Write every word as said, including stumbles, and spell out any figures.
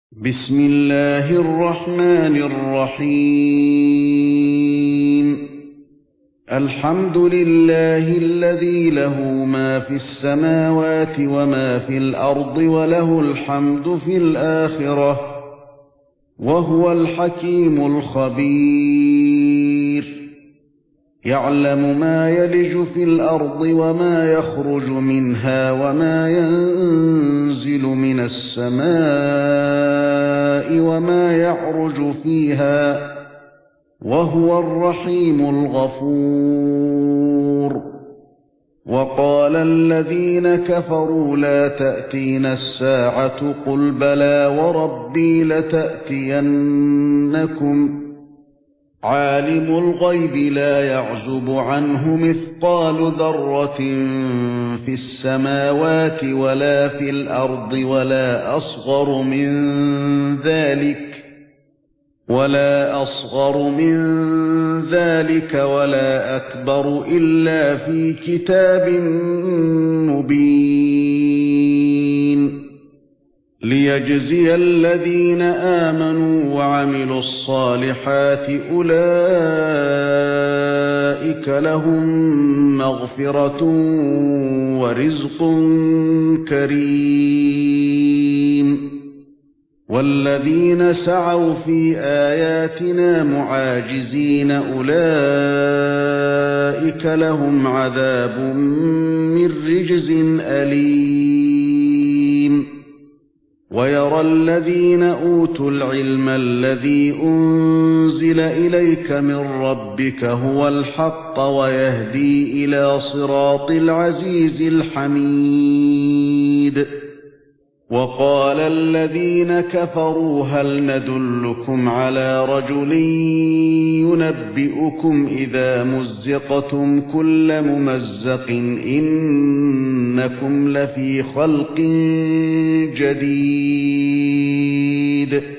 بسم الله الرحمن الرحيم الحمد لله الذي له ما في السماوات وما في الأرض وله الحمد في الآخرة وهو الحكيم الخبير يعلم ما يلج في الأرض وما يخرج منها وما ينزل من السماء وما يعرج فيها وهو الرحيم الغفور وقال الذين كفروا لا تأتينا الساعة قل بلى وربي لتأتينكم عالم الغيب لا يعزب عنه مثقال ذرة في السماوات ولا في الأرض ولا أصغر من ذلك ولا أصغر من ذلك ولا أكبر إلا في كتاب مبين ليجزي الذين آمنوا وعملوا الصالحات أولئك لهم مغفرة ورزق كريم والذين سعوا في آياتنا معاجزين أولئك لهم عذاب من رجز أليم ويرى الذين أوتوا العلم الذي أنزل إليك من ربك هو الحق ويهدي إلى صراط العزيز الحميد وقال الذين كفروا هل ندلكم على رجل ينبئكم إذا مزقتم كل ممزق إنكم لفي خلق جديد